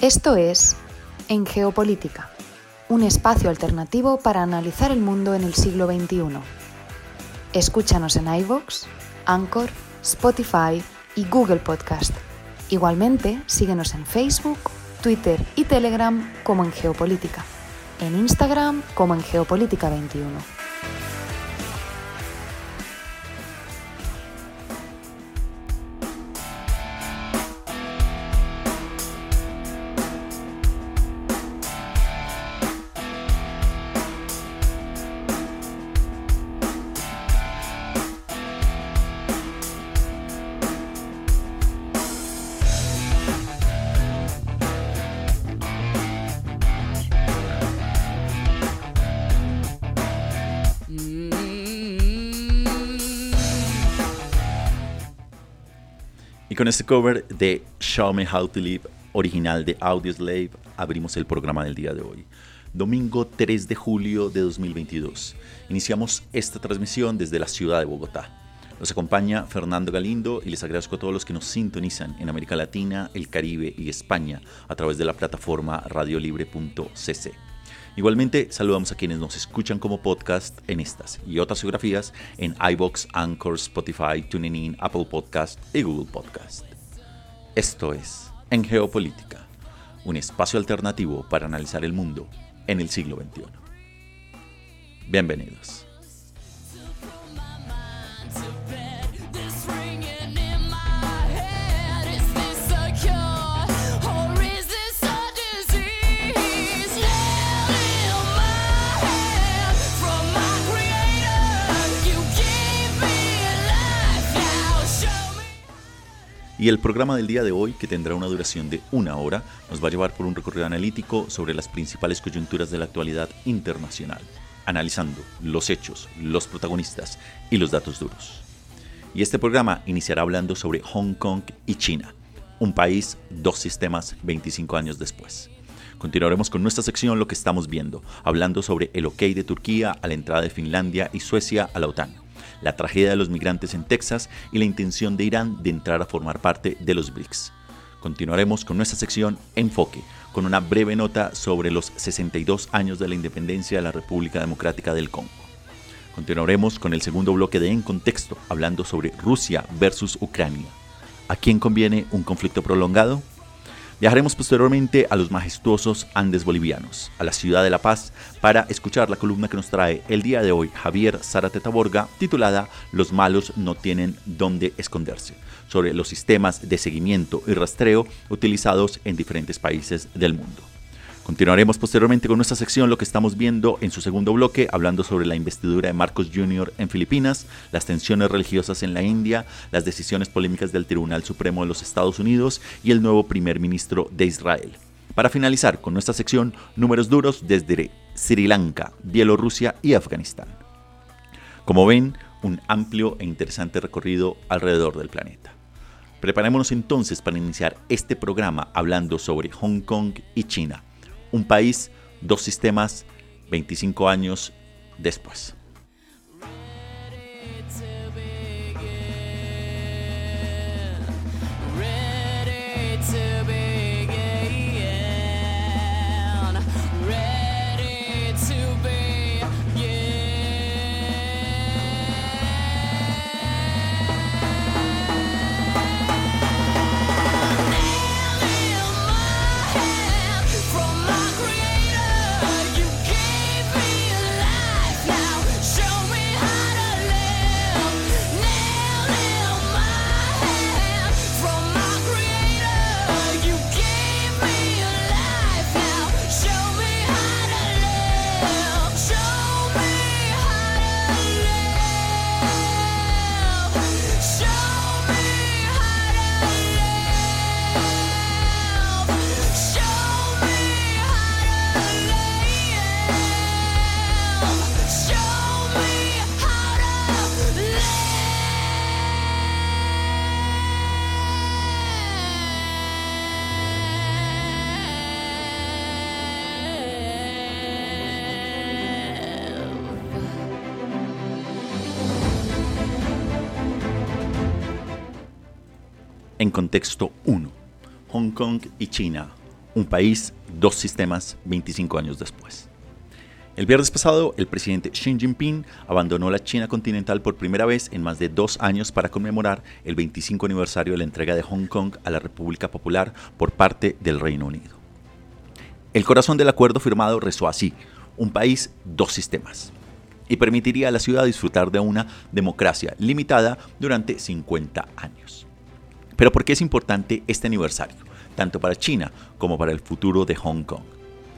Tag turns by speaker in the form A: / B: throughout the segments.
A: Esto es En Geopolítica, un espacio alternativo para analizar el mundo en el siglo XXI. Escúchanos en iVoox, Anchor, Spotify y Google Podcast. Igualmente, síguenos en Facebook, Twitter y Telegram como En Geopolítica, en Instagram como En Geopolítica 21.
B: Y con este cover de Show Me How to Live, original de Audioslave, abrimos el programa del día de hoy. Domingo 3 de julio de 2022. Iniciamos esta transmisión desde la ciudad de Bogotá. Los acompaña Fernando Galindo y les agradezco a todos los que nos sintonizan en América Latina, el Caribe y España a través de la plataforma radiolibre.cc. Igualmente, saludamos a quienes nos escuchan como podcast en estas y otras geografías en iVoox, Anchor, Spotify, TuneIn, Apple Podcast y Google Podcast. Esto es En Geopolítica, un espacio alternativo para analizar el mundo en el siglo XXI. Bienvenidos. Y el programa del día de hoy, que tendrá una duración de 1 hora, nos va a llevar por un recorrido analítico sobre las principales coyunturas de la actualidad internacional, analizando los hechos, los protagonistas y los datos duros. Y este programa iniciará hablando sobre Hong Kong y China, un país, dos sistemas 25 años después. Continuaremos con nuestra sección Lo que estamos viendo, hablando sobre el ok de Turquía a la entrada de Finlandia y Suecia a la OTAN, la tragedia de los migrantes en Texas y la intención de Irán de entrar a formar parte de los BRICS. Continuaremos con nuestra sección Enfoque, con una breve nota sobre los 62 años de la independencia de la República Democrática del Congo. Continuaremos con el segundo bloque de En Contexto, hablando sobre Rusia versus Ucrania. ¿A quién conviene un conflicto prolongado? Viajaremos posteriormente a los majestuosos Andes bolivianos, a la ciudad de La Paz, para escuchar la columna que nos trae el día de hoy Javier Zárate Taborga, titulada Los malos no tienen dónde esconderse, sobre los sistemas de seguimiento y rastreo utilizados en diferentes países del mundo. Continuaremos posteriormente con nuestra sección Lo que estamos viendo en su segundo bloque, hablando sobre la investidura de Marcos Jr. en Filipinas, las tensiones religiosas en la India, las decisiones polémicas del Tribunal Supremo de los Estados Unidos y el nuevo primer ministro de Israel. Para finalizar con nuestra sección Números duros desde Sri Lanka, Bielorrusia y Afganistán. Como ven, un amplio e interesante recorrido alrededor del planeta. Preparémonos entonces para iniciar este programa hablando sobre Hong Kong y China. Un país, dos sistemas, 25 años después. En contexto 1. Hong Kong y China, Un país, dos sistemas, 25 años después. El viernes pasado, el presidente Xi Jinping abandonó la China continental por primera vez en más de 2 años para conmemorar el 25 aniversario de la entrega de Hong Kong a la República Popular por parte del Reino Unido. El corazón del acuerdo firmado rezó así: un país, dos sistemas, y permitiría a la ciudad disfrutar de una democracia limitada durante 50 años. Pero ¿por qué es importante este aniversario, tanto para China como para el futuro de Hong Kong?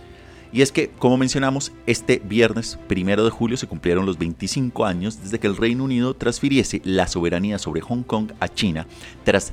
B: Y es que, como mencionamos, este viernes 1 de julio se cumplieron los 25 años desde que el Reino Unido transfiriese la soberanía sobre Hong Kong a China tras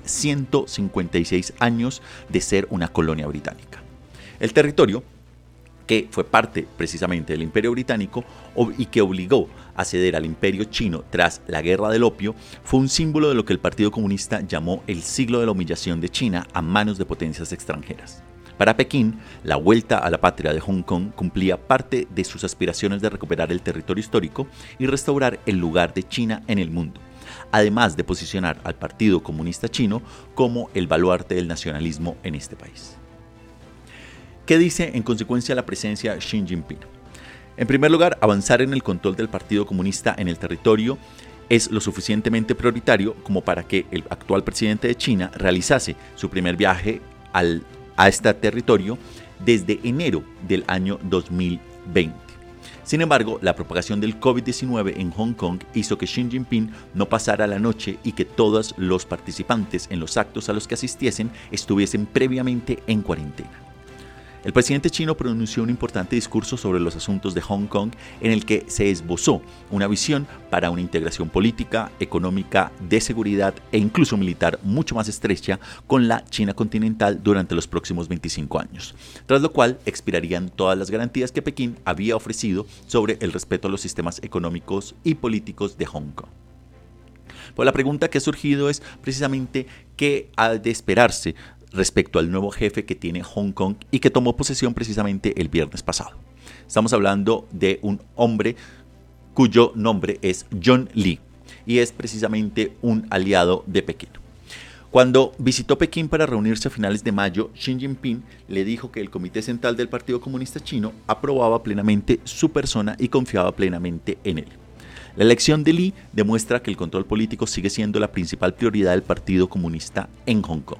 B: 156 años de ser una colonia británica. El territorio, que fue parte precisamente del Imperio Británico y que obligó a ceder al Imperio Chino tras la Guerra del Opio, fue un símbolo de lo que el Partido Comunista llamó el siglo de la humillación de China a manos de potencias extranjeras. Para Pekín, la vuelta a la patria de Hong Kong cumplía parte de sus aspiraciones de recuperar el territorio histórico y restaurar el lugar de China en el mundo, además de posicionar al Partido Comunista Chino como el baluarte del nacionalismo en este país. ¿Qué dice en consecuencia la presencia de Xi Jinping? En primer lugar, avanzar en el control del Partido Comunista en el territorio es lo suficientemente prioritario como para que el actual presidente de China realizase su primer viaje a este territorio desde enero del año 2020. Sin embargo, la propagación del COVID-19 en Hong Kong hizo que Xi Jinping no pasara la noche y que todos los participantes en los actos a los que asistiesen estuviesen previamente en cuarentena. El presidente chino pronunció un importante discurso sobre los asuntos de Hong Kong en el que se esbozó una visión para una integración política, económica, de seguridad e incluso militar mucho más estrecha con la China continental durante los próximos 25 años, tras lo cual expirarían todas las garantías que Pekín había ofrecido sobre el respeto a los sistemas económicos y políticos de Hong Kong. Pues la pregunta que ha surgido es precisamente qué ha de esperarse respecto al nuevo jefe que tiene Hong Kong y que tomó posesión precisamente el viernes pasado. Estamos hablando de un hombre cuyo nombre es John Lee y es precisamente un aliado de Pekín. Cuando visitó Pekín para reunirse a finales de mayo, Xi Jinping le dijo que el Comité Central del Partido Comunista Chino aprobaba plenamente su persona y confiaba plenamente en él. La elección de Lee demuestra que el control político sigue siendo la principal prioridad del Partido Comunista en Hong Kong.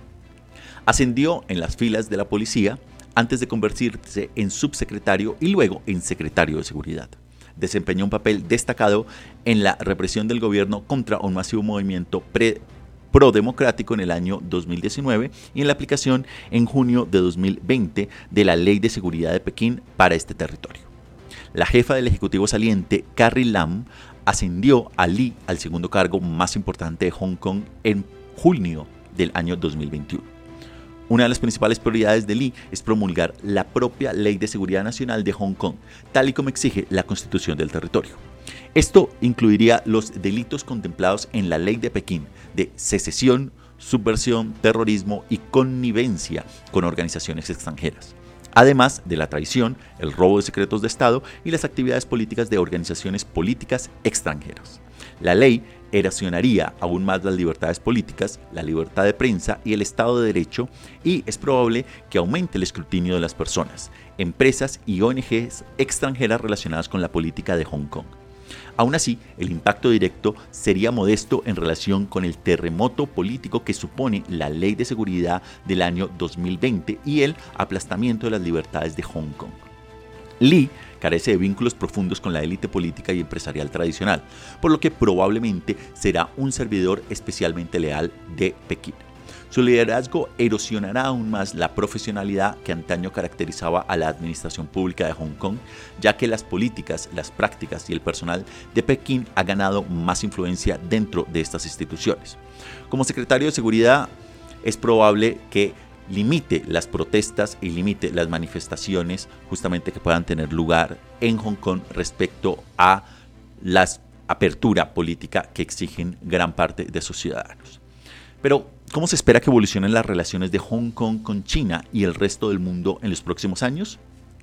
B: Ascendió en las filas de la policía antes de convertirse en subsecretario y luego en secretario de seguridad. Desempeñó un papel destacado en la represión del gobierno contra un masivo movimiento prodemocrático en el año 2019 y en la aplicación en junio de 2020 de la Ley de Seguridad de Pekín para este territorio. La jefa del Ejecutivo saliente, Carrie Lam, ascendió a Lee al segundo cargo más importante de Hong Kong en junio del año 2021. Una de las principales prioridades de Lee es promulgar la propia Ley de Seguridad Nacional de Hong Kong, tal y como exige la Constitución del territorio. Esto incluiría los delitos contemplados en la Ley de Pekín de secesión, subversión, terrorismo y connivencia con organizaciones extranjeras, además de la traición, el robo de secretos de Estado y las actividades políticas de organizaciones políticas extranjeras. La ley erosionaría aún más las libertades políticas, la libertad de prensa y el Estado de Derecho, y es probable que aumente el escrutinio de las personas, empresas y ONGs extranjeras relacionadas con la política de Hong Kong. Aún así, el impacto directo sería modesto en relación con el terremoto político que supone la Ley de Seguridad del año 2020 y el aplastamiento de las libertades de Hong Kong. Lee carece de vínculos profundos con la élite política y empresarial tradicional, por lo que probablemente será un servidor especialmente leal de Pekín. Su liderazgo erosionará aún más la profesionalidad que antaño caracterizaba a la administración pública de Hong Kong, ya que las políticas, las prácticas y el personal de Pekín ha ganado más influencia dentro de estas instituciones. Como secretario de Seguridad, es probable que limite las protestas y limite las manifestaciones justamente que puedan tener lugar en Hong Kong respecto a la apertura política que exigen gran parte de sus ciudadanos. Pero, ¿cómo se espera que evolucionen las relaciones de Hong Kong con China y el resto del mundo en los próximos años?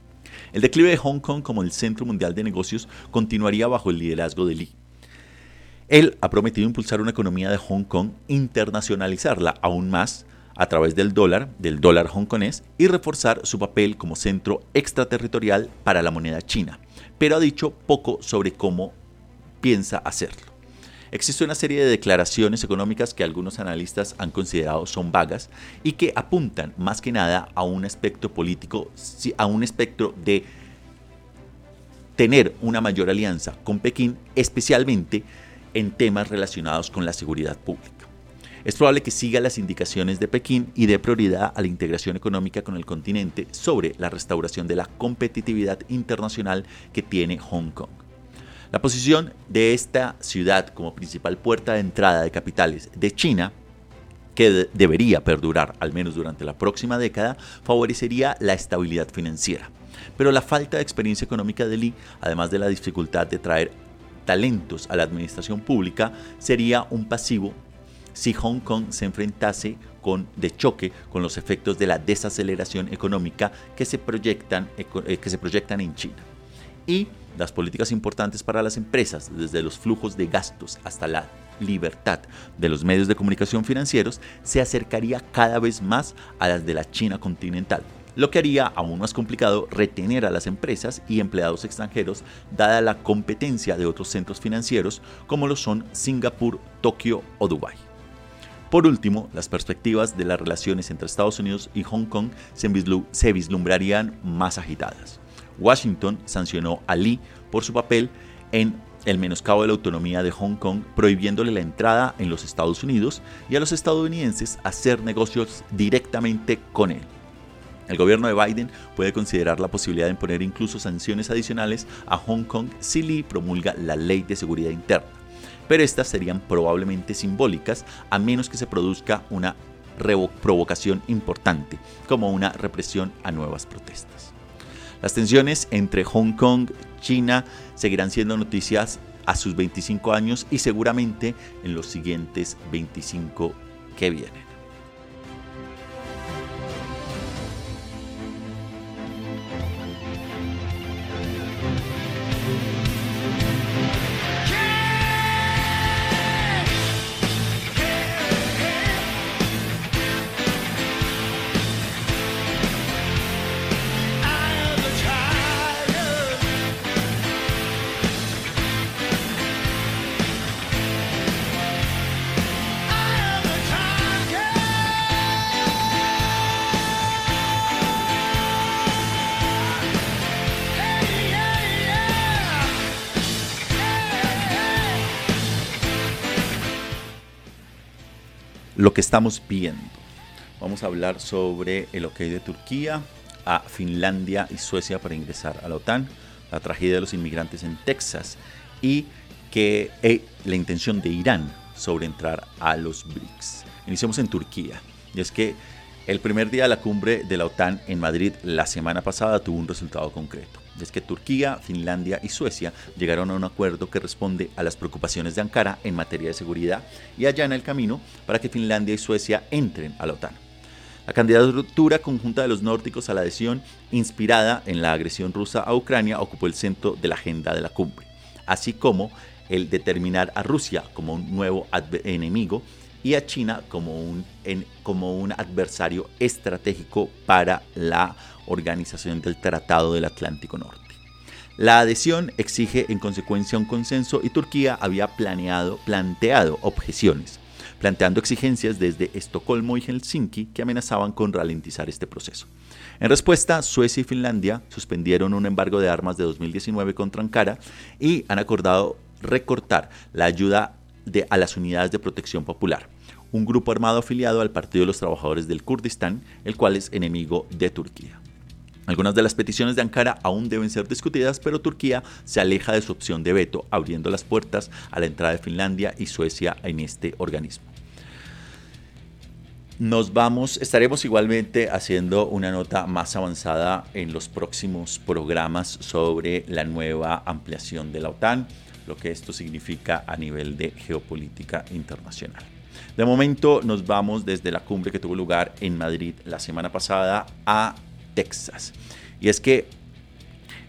B: El declive de Hong Kong como el centro mundial de negocios continuaría bajo el liderazgo de Lee. Él ha prometido impulsar una economía de Hong Kong, internacionalizarla aún más, a través del dólar hongkonés, y reforzar su papel como centro extraterritorial para la moneda china, pero ha dicho poco sobre cómo piensa hacerlo. Existe una serie de declaraciones económicas que algunos analistas han considerado son vagas y que apuntan más que nada a un aspecto político, a un espectro de tener una mayor alianza con Pekín, especialmente en temas relacionados con la seguridad pública. Es probable que siga las indicaciones de Pekín y dé prioridad a la integración económica con el continente sobre la restauración de la competitividad internacional que tiene Hong Kong. La posición de esta ciudad como principal puerta de entrada de capitales de China, que debería perdurar al menos durante la próxima década, favorecería la estabilidad financiera. Pero la falta de experiencia económica de Li, además de la dificultad de traer talentos a la administración pública, sería un pasivo si Hong Kong se enfrentase de choque con los efectos de la desaceleración económica que se proyectan en China. Y las políticas importantes para las empresas, desde los flujos de gastos hasta la libertad de los medios de comunicación financieros, se acercaría cada vez más a las de la China continental, lo que haría aún más complicado retener a las empresas y empleados extranjeros, dada la competencia de otros centros financieros como lo son Singapur, Tokio o Dubái. Por último, las perspectivas de las relaciones entre Estados Unidos y Hong Kong se vislumbrarían más agitadas. Washington sancionó a Li por su papel en el menoscabo de la autonomía de Hong Kong, prohibiéndole la entrada en los Estados Unidos y a los estadounidenses hacer negocios directamente con él. El gobierno de Biden puede considerar la posibilidad de imponer incluso sanciones adicionales a Hong Kong si Li promulga la Ley de Seguridad Interna, pero estas serían probablemente simbólicas a menos que se produzca una provocación importante, como una represión a nuevas protestas. Las tensiones entre Hong Kong y China seguirán siendo noticias a sus 25 años y seguramente en los siguientes 25 que vienen. Lo que estamos viendo. Vamos a hablar sobre el ok de Turquía a Finlandia y Suecia para ingresar a la OTAN, la tragedia de los inmigrantes en Texas y la intención de Irán sobre entrar a los BRICS. Iniciamos en Turquía, y es que el primer día de la cumbre de la OTAN en Madrid la semana pasada tuvo un resultado concreto. Es que Turquía, Finlandia y Suecia llegaron a un acuerdo que responde a las preocupaciones de Ankara en materia de seguridad y allana el camino para que Finlandia y Suecia entren a la OTAN. La candidatura conjunta de los nórdicos a la adhesión, inspirada en la agresión rusa a Ucrania, ocupó el centro de la agenda de la cumbre, así como el determinar a Rusia como un nuevo enemigo y a China como un adversario estratégico para la Organización del Tratado del Atlántico Norte. La adhesión exige en consecuencia un consenso y Turquía había planteado objeciones, planteando exigencias desde Estocolmo y Helsinki que amenazaban con ralentizar este proceso. En respuesta, Suecia y Finlandia suspendieron un embargo de armas de 2019 contra Ankara y han acordado recortar la ayuda a las unidades de protección popular, un grupo armado afiliado al Partido de los Trabajadores del Kurdistán, el cual es enemigo de Turquía. Algunas de las peticiones de Ankara aún deben ser discutidas, pero Turquía se aleja de su opción de veto, abriendo las puertas a la entrada de Finlandia y Suecia en este organismo. Estaremos igualmente haciendo una nota más avanzada en los próximos programas sobre la nueva ampliación de la OTAN, lo que esto significa a nivel de geopolítica internacional. De momento nos vamos desde la cumbre que tuvo lugar en Madrid la semana pasada a Texas. Y es que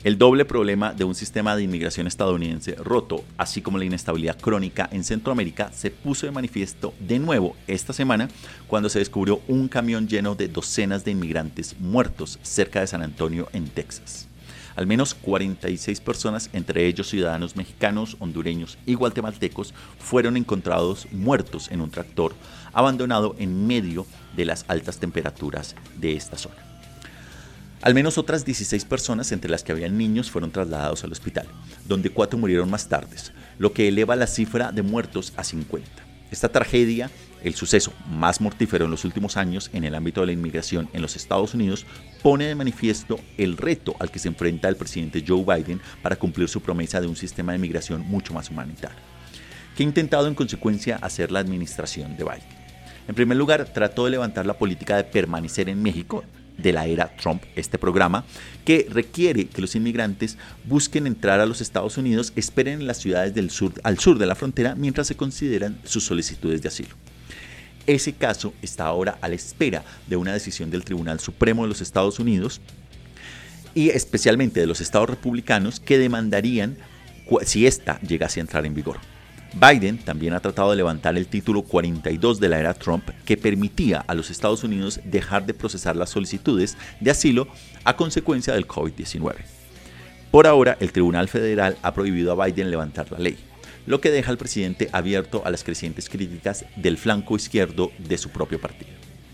B: El doble problema de un sistema de inmigración estadounidense roto, así como la inestabilidad crónica en Centroamérica, se puso de manifiesto de nuevo esta semana cuando se descubrió un camión lleno de docenas de inmigrantes muertos cerca de San Antonio, en Texas. Al menos 46 personas, entre ellos ciudadanos mexicanos, hondureños y guatemaltecos, fueron encontrados muertos en un tractor abandonado en medio de las altas temperaturas de esta zona. Al menos otras 16 personas, entre las que habían niños, fueron trasladados al hospital, donde 4 murieron más tarde, lo que eleva la cifra de muertos a 50. Esta tragedia, el suceso más mortífero en los últimos años en el ámbito de la inmigración en los Estados Unidos, pone de manifiesto el reto al que se enfrenta el presidente Joe Biden para cumplir su promesa de un sistema de inmigración mucho más humanitario. ¿Qué ha intentado en consecuencia hacer la administración de Biden? En primer lugar, trató de levantar la política de permanecer en México de la era Trump, este programa que requiere que los inmigrantes busquen entrar a los Estados Unidos, esperen en las ciudades del sur, al sur de la frontera, mientras se consideran sus solicitudes de asilo. Ese caso está ahora a la espera de una decisión del Tribunal Supremo de los Estados Unidos y especialmente de los estados republicanos, que demandarían si esta llegase a entrar en vigor. Biden también ha tratado de levantar el título 42 de la era Trump, que permitía a los Estados Unidos dejar de procesar las solicitudes de asilo a consecuencia del COVID-19. Por ahora, el Tribunal Federal ha prohibido a Biden levantar la ley, lo que deja al presidente abierto a las crecientes críticas del flanco izquierdo de su propio partido.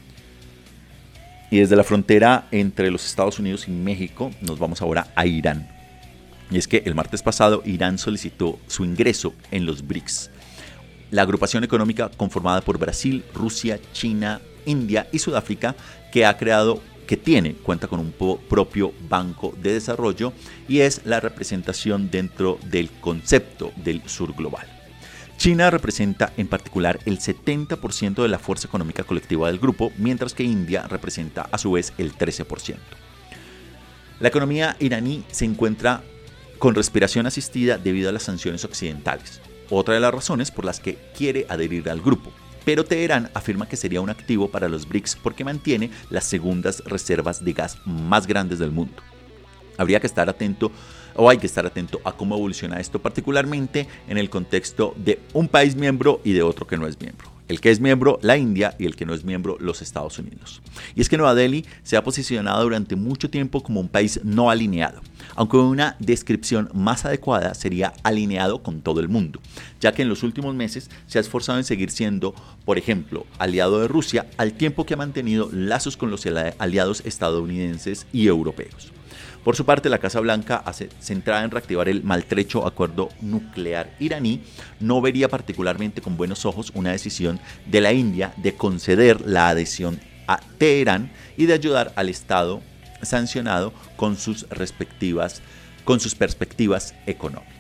B: Y desde la frontera entre los Estados Unidos y México nos vamos ahora a Irán. Y es que el martes pasado Irán solicitó su ingreso en los BRICS, la agrupación económica conformada por Brasil, Rusia, China, India y Sudáfrica, que cuenta con un propio banco de desarrollo y es la representación dentro del concepto del sur global. China representa en particular el 70% de la fuerza económica colectiva del grupo, mientras que India representa a su vez el 13%. La economía iraní se encuentra con respiración asistida debido a las sanciones occidentales, otra de las razones por las que quiere adherir al grupo. Pero Teherán afirma que sería un activo para los BRICS porque mantiene las segundas reservas de gas más grandes del mundo. Hay que estar atento a cómo evoluciona esto, particularmente en el contexto de un país miembro y de otro que no es miembro. El que es miembro, la India, y el que no es miembro, los Estados Unidos. Y es que Nueva Delhi se ha posicionado durante mucho tiempo como un país no alineado, aunque una descripción más adecuada sería alineado con todo el mundo, ya que en los últimos meses se ha esforzado en seguir siendo, por ejemplo, aliado de Rusia, al tiempo que ha mantenido lazos con los aliados estadounidenses y europeos. Por su parte, la Casa Blanca, centrada en reactivar el maltrecho acuerdo nuclear iraní, no vería particularmente con buenos ojos una decisión de la India de conceder la adhesión a Teherán y de ayudar al Estado sancionado con sus perspectivas económicas.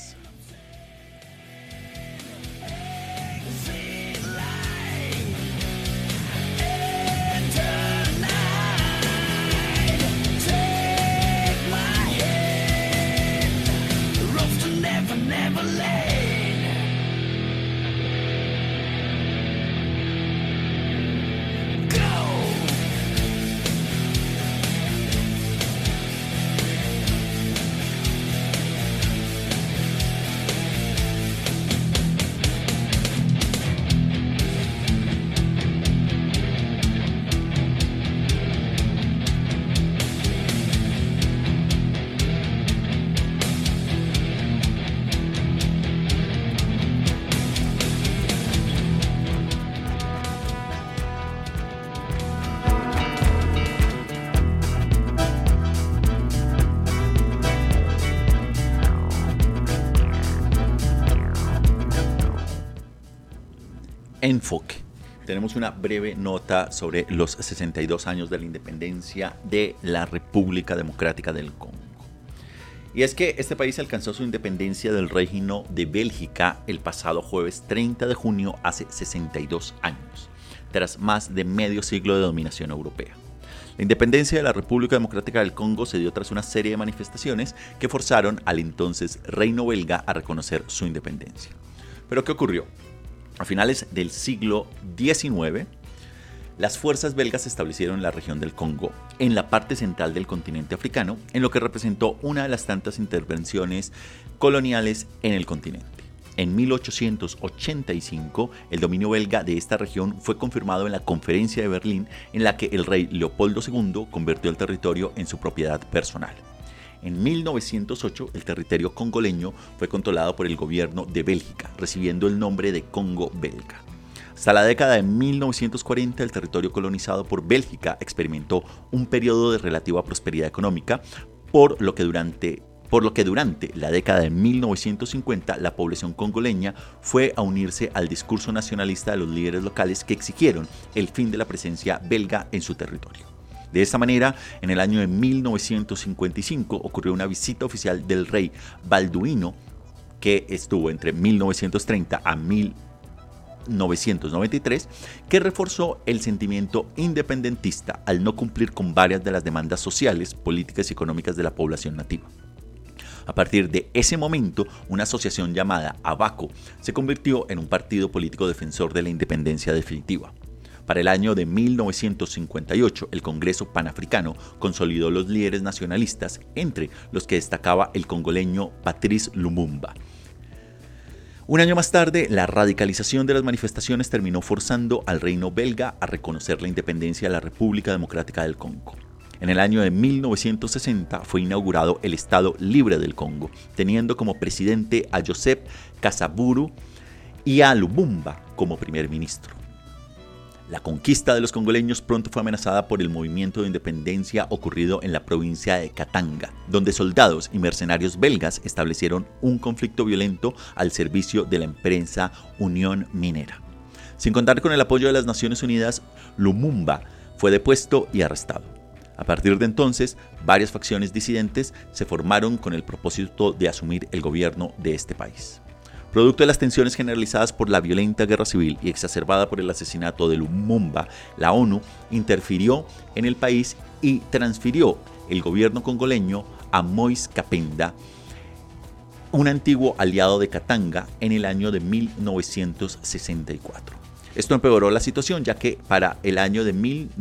B: Enfoque. Tenemos una breve nota sobre los 62 años de la independencia de la República Democrática del Congo. Y es que este país alcanzó su independencia del Reino de Bélgica el pasado jueves 30 de junio, hace 62 años, tras más de medio siglo de dominación europea. La independencia de la República Democrática del Congo se dio tras una serie de manifestaciones que forzaron al entonces reino belga a reconocer su independencia. ¿Pero qué ocurrió? A finales del siglo XIX, Las fuerzas belgas se establecieron en la región del Congo, en la parte central del continente africano, en lo que representó una de las tantas intervenciones coloniales en el continente. En 1885, el dominio belga de esta región fue confirmado en la Conferencia de Berlín, en la que el rey Leopoldo II convirtió el territorio en su propiedad personal. En 1908, el territorio congoleño fue controlado por el gobierno de Bélgica, recibiendo el nombre de Congo belga. Hasta la década de 1940, el territorio colonizado por Bélgica experimentó un periodo de relativa prosperidad económica, por lo que durante la década de 1950 la población congoleña fue a unirse al discurso nacionalista de los líderes locales que exigieron el fin de la presencia belga en su territorio. De esta manera, en el año de 1955 ocurrió una visita oficial del rey Balduino, que estuvo entre 1930 a 1993, que reforzó el sentimiento independentista al no cumplir con varias de las demandas sociales, políticas y económicas de la población nativa. A partir de ese momento, una asociación llamada ABACO se convirtió en un partido político defensor de la independencia definitiva. Para el año de 1958, el Congreso Panafricano consolidó los líderes nacionalistas, entre los que destacaba el congoleño Patrice Lumumba. Un año más tarde, la radicalización de las manifestaciones terminó forzando al reino belga a reconocer la independencia de la República Democrática del Congo. En el año de 1960 fue inaugurado el Estado Libre del Congo, teniendo como presidente a Joseph Kasaburu y a Lumumba como primer ministro. La conquista de los congoleños pronto fue amenazada por el movimiento de independencia ocurrido en la provincia de Katanga, donde soldados y mercenarios belgas establecieron un conflicto violento al servicio de la empresa Unión Minera. Sin contar con el apoyo de las Naciones Unidas, Lumumba fue depuesto y arrestado. A partir de entonces, varias facciones disidentes se formaron con el propósito de asumir el gobierno de este país. Producto de las tensiones generalizadas por la violenta guerra civil y exacerbada por el asesinato de Lumumba, la ONU interfirió en el país y transfirió el gobierno congoleño a Moïse Kapenda, un antiguo aliado de Katanga, en el año de 1964. Esto empeoró la situación, ya que para el año de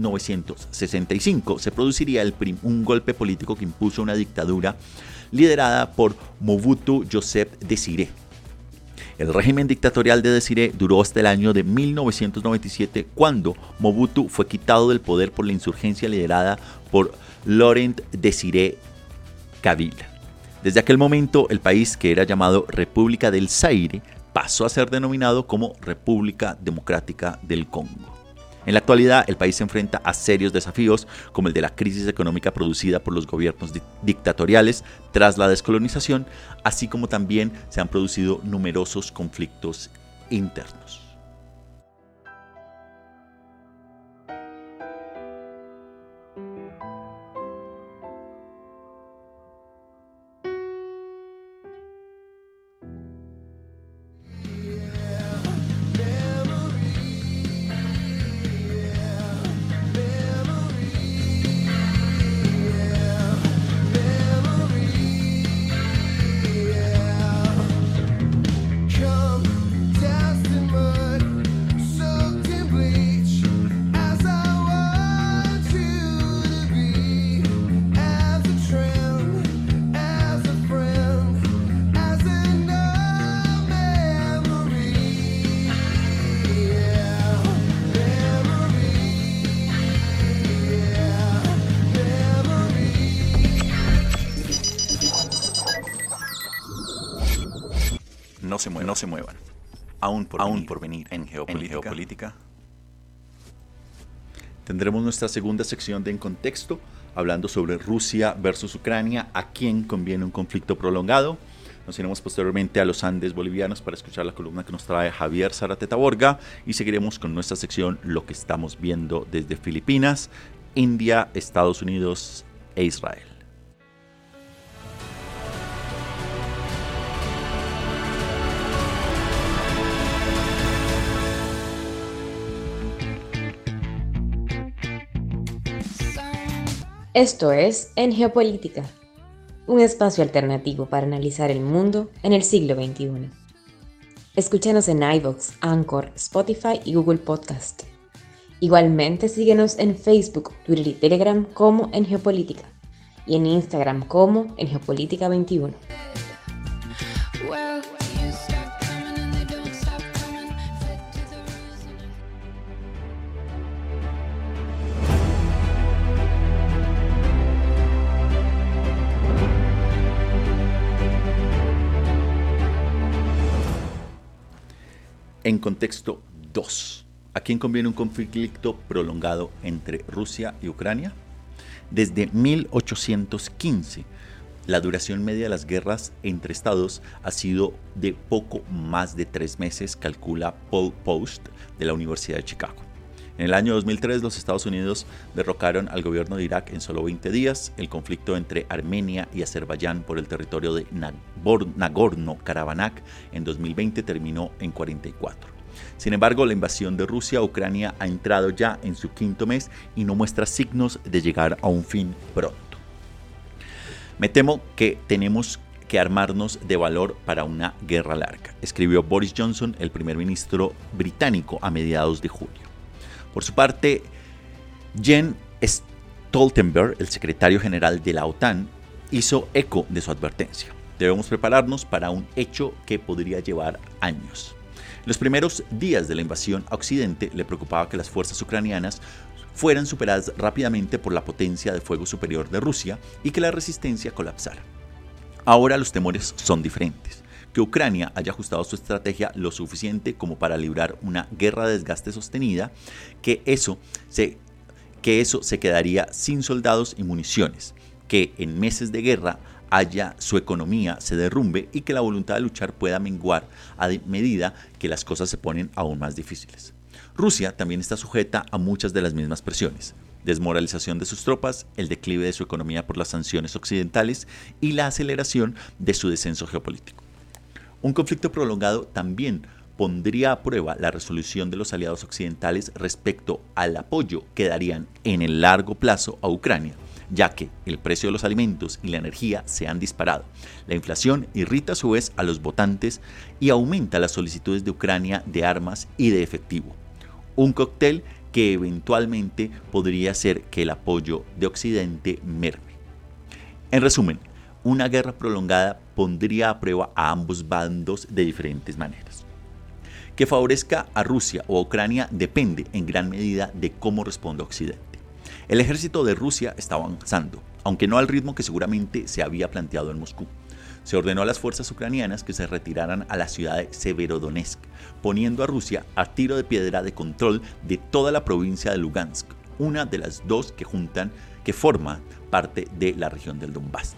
B: 1965 se produciría un golpe político que impuso una dictadura liderada por Mobutu Joseph Désiré. El régimen dictatorial de Désiré duró hasta el año de 1997, cuando Mobutu fue quitado del poder por la insurgencia liderada por Laurent Désiré Kabila. Desde aquel momento, el país, que era llamado República del Zaire, pasó a ser denominado como República Democrática del Congo. En la actualidad, el país se enfrenta a serios desafíos, como el de la crisis económica producida por los gobiernos dictatoriales tras la descolonización, así como también se han producido numerosos conflictos internos. No se muevan. Aún por venir en Geopolítica. Tendremos nuestra segunda sección de En Contexto, hablando sobre Rusia versus Ucrania, a quién conviene un conflicto prolongado. Nos iremos posteriormente a los Andes bolivianos para escuchar la columna que nos trae Javier Zárate Taborga, y seguiremos con nuestra sección Lo que estamos viendo desde Filipinas, India, Estados Unidos e Israel.
C: Esto es En Geopolítica, un espacio alternativo para analizar el mundo en el siglo XXI. Escúchanos en iVoox, Anchor, Spotify y Google Podcast. Igualmente síguenos en Facebook, Twitter y Telegram como En Geopolítica y en Instagram como En Geopolítica 21.
B: En contexto 2. ¿A quién conviene un conflicto prolongado entre Rusia y Ucrania? Desde 1815, la duración media de las guerras entre estados ha sido de poco más de 3 meses, calcula Paul Post de la Universidad de Chicago. En el año 2003, los Estados Unidos derrocaron al gobierno de Irak en solo 20 días. El conflicto entre Armenia y Azerbaiyán por el territorio de Nagorno-Karabaj en 2020 terminó en 44. Sin embargo, la invasión de Rusia a Ucrania ha entrado ya en su 5.º mes y no muestra signos de llegar a un fin pronto. Me temo que tenemos que armarnos de valor para una guerra larga, escribió Boris Johnson, el primer ministro británico, a mediados de junio. Por su parte, Jens Stoltenberg, el secretario general de la OTAN, hizo eco de su advertencia. Debemos prepararnos para un hecho que podría llevar años. En los primeros días de la invasión a Occidente le preocupaba que las fuerzas ucranianas fueran superadas rápidamente por la potencia de fuego superior de Rusia y que la resistencia colapsara. Ahora los temores son diferentes. Que Ucrania haya ajustado su estrategia lo suficiente como para librar una guerra de desgaste sostenida, que eso se quedaría sin soldados y municiones, que en meses de guerra su economía se derrumbe y que la voluntad de luchar pueda menguar a medida que las cosas se ponen aún más difíciles. Rusia también está sujeta a muchas de las mismas presiones: desmoralización de sus tropas, el declive de su economía por las sanciones occidentales y la aceleración de su descenso geopolítico. Un conflicto prolongado también pondría a prueba la resolución de los aliados occidentales respecto al apoyo que darían en el largo plazo a Ucrania, ya que el precio de los alimentos y la energía se han disparado. La inflación irrita a su vez a los votantes y aumenta las solicitudes de Ucrania de armas y de efectivo. Un cóctel que eventualmente podría hacer que el apoyo de Occidente merme. En resumen, una guerra prolongada pondría a prueba a ambos bandos de diferentes maneras. Que favorezca a Rusia o a Ucrania depende en gran medida de cómo responda Occidente. El ejército de Rusia está avanzando, aunque no al ritmo que seguramente se había planteado en Moscú. Se ordenó a las fuerzas ucranianas que se retiraran a la ciudad de Severodonetsk, poniendo a Rusia a tiro de piedra de control de toda la provincia de Lugansk, una de las dos que forma parte de la región del Donbass.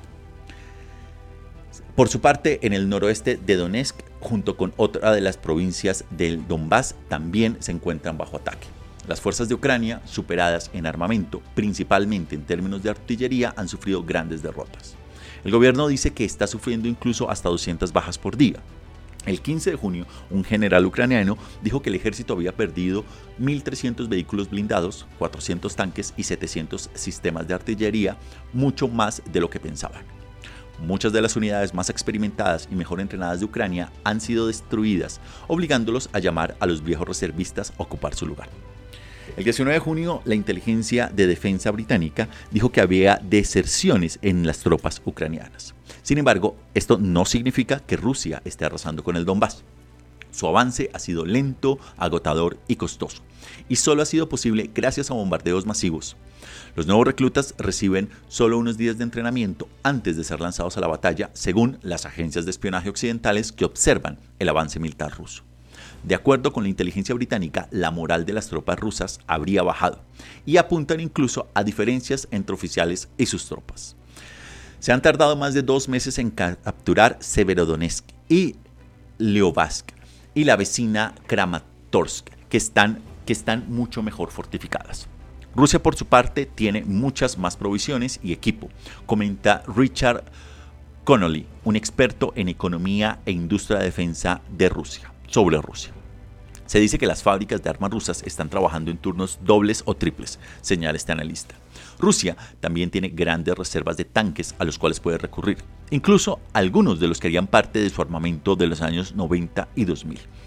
B: Por su parte, en el noroeste de Donetsk, junto con otra de las provincias del Donbass, también se encuentran bajo ataque. Las fuerzas de Ucrania, superadas en armamento, principalmente en términos de artillería, han sufrido grandes derrotas. El gobierno dice que está sufriendo incluso hasta 200 bajas por día. El 15 de junio, un general ucraniano dijo que el ejército había perdido 1.300 vehículos blindados, 400 tanques y 700 sistemas de artillería, mucho más de lo que pensaban. Muchas de las unidades más experimentadas y mejor entrenadas de Ucrania han sido destruidas, obligándolos a llamar a los viejos reservistas a ocupar su lugar. El 19 de junio, la inteligencia de defensa británica dijo que había deserciones en las tropas ucranianas. Sin embargo, esto no significa que Rusia esté arrasando con el Donbass. Su avance ha sido lento, agotador y costoso, y solo ha sido posible gracias a bombardeos masivos. Los nuevos reclutas reciben solo unos días de entrenamiento antes de ser lanzados a la batalla, según las agencias de espionaje occidentales que observan el avance militar ruso. De acuerdo con la inteligencia británica, la moral de las tropas rusas habría bajado, y apuntan incluso a diferencias entre oficiales y sus tropas. Se han tardado más de 2 meses en capturar Severodonetsk y Lysychansk y la vecina Kramatorsk, que están mucho mejor fortificadas. Rusia, por su parte, tiene muchas más provisiones y equipo, comenta Richard Connolly, un experto en economía e industria de defensa de Rusia, sobre Rusia. Se dice que las fábricas de armas rusas están trabajando en turnos dobles o triples, señala este analista. Rusia también tiene grandes reservas de tanques a los cuales puede recurrir, incluso algunos de los que harían parte de su armamento de los años 90 y 2000.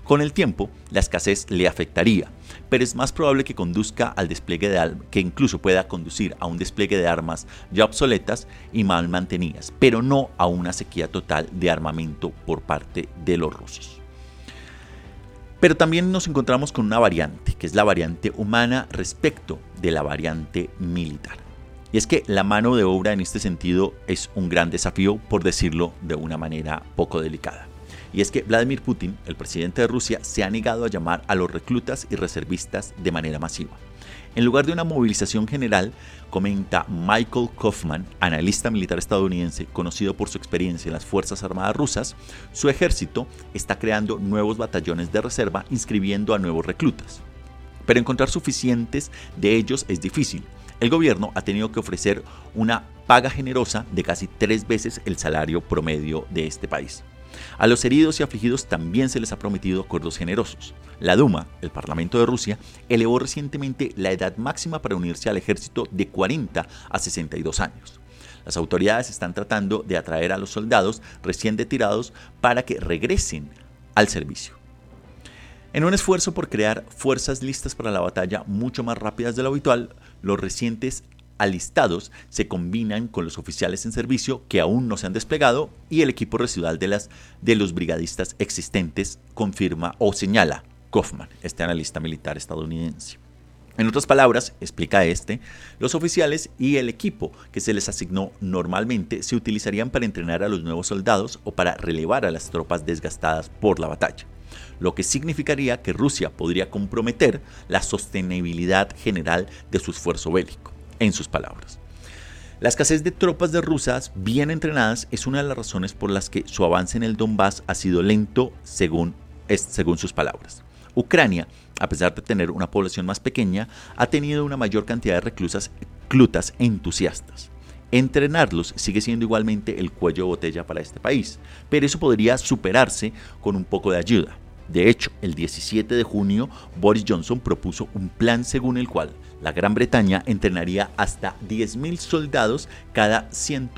B: Con el tiempo, la escasez le afectaría, pero es más probable que conduzca al despliegue que incluso pueda conducir a un despliegue de armas ya obsoletas y mal mantenidas, pero no a una sequía total de armamento por parte de los rusos. Pero también nos encontramos con una variante, que es la variante humana respecto de la variante militar. Y es que la mano de obra en este sentido es un gran desafío, por decirlo de una manera poco delicada. Y es que Vladimir Putin, el presidente de Rusia, se ha negado a llamar a los reclutas y reservistas de manera masiva. En lugar de una movilización general, comenta Michael Kaufman, analista militar estadounidense conocido por su experiencia en las Fuerzas Armadas rusas, su ejército está creando nuevos batallones de reserva inscribiendo a nuevos reclutas. Pero encontrar suficientes de ellos es difícil. El gobierno ha tenido que ofrecer una paga generosa de casi 3 veces el salario promedio de este país. A los heridos y afligidos también se les ha prometido acuerdos generosos. La Duma, el Parlamento de Rusia, elevó recientemente la edad máxima para unirse al ejército de 40 a 62 años. Las autoridades están tratando de atraer a los soldados recién retirados para que regresen al servicio. En un esfuerzo por crear fuerzas listas para la batalla mucho más rápidas de lo habitual, los recientes alistados se combinan con los oficiales en servicio que aún no se han desplegado y el equipo residual de los brigadistas existentes, confirma o señala Kaufman, este analista militar estadounidense. En otras palabras, explica los oficiales y el equipo que se les asignó normalmente se utilizarían para entrenar a los nuevos soldados o para relevar a las tropas desgastadas por la batalla, lo que significaría que Rusia podría comprometer la sostenibilidad general de su esfuerzo bélico. En sus palabras, la escasez de tropas de rusas bien entrenadas es una de las razones por las que su avance en el Donbass ha sido lento, según sus palabras. Ucrania, a pesar de tener una población más pequeña, ha tenido una mayor cantidad de reclutas entusiastas. Entrenarlos sigue siendo igualmente el cuello de botella para este país, pero eso podría superarse con un poco de ayuda. De hecho, el 17 de junio, Boris Johnson propuso un plan según el cual la Gran Bretaña entrenaría hasta 10.000 soldados cada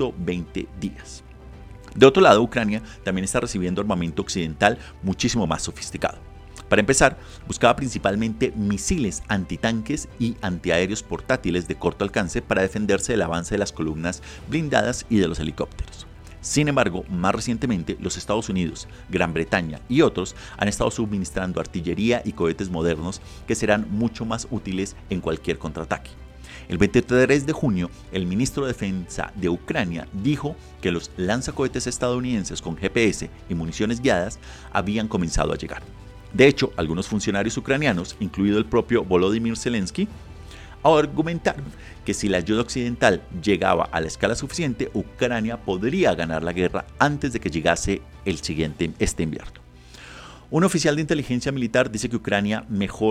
B: 120 días. De otro lado, Ucrania también está recibiendo armamento occidental muchísimo más sofisticado. Para empezar, buscaba principalmente misiles antitanques y antiaéreos portátiles de corto alcance para defenderse del avance de las columnas blindadas y de los helicópteros. Sin embargo, más recientemente, los Estados Unidos, Gran Bretaña y otros han estado suministrando artillería y cohetes modernos que serán mucho más útiles en cualquier contraataque. El 23 de junio, el ministro de Defensa de Ucrania dijo que los lanzacohetes estadounidenses con GPS y municiones guiadas habían comenzado a llegar. De hecho, algunos funcionarios ucranianos, incluido el propio Volodymyr Zelensky, argumentaron que si la ayuda occidental llegaba a la escala suficiente, Ucrania podría ganar la guerra antes de que llegase este invierno. Un oficial de inteligencia militar dice que Ucrania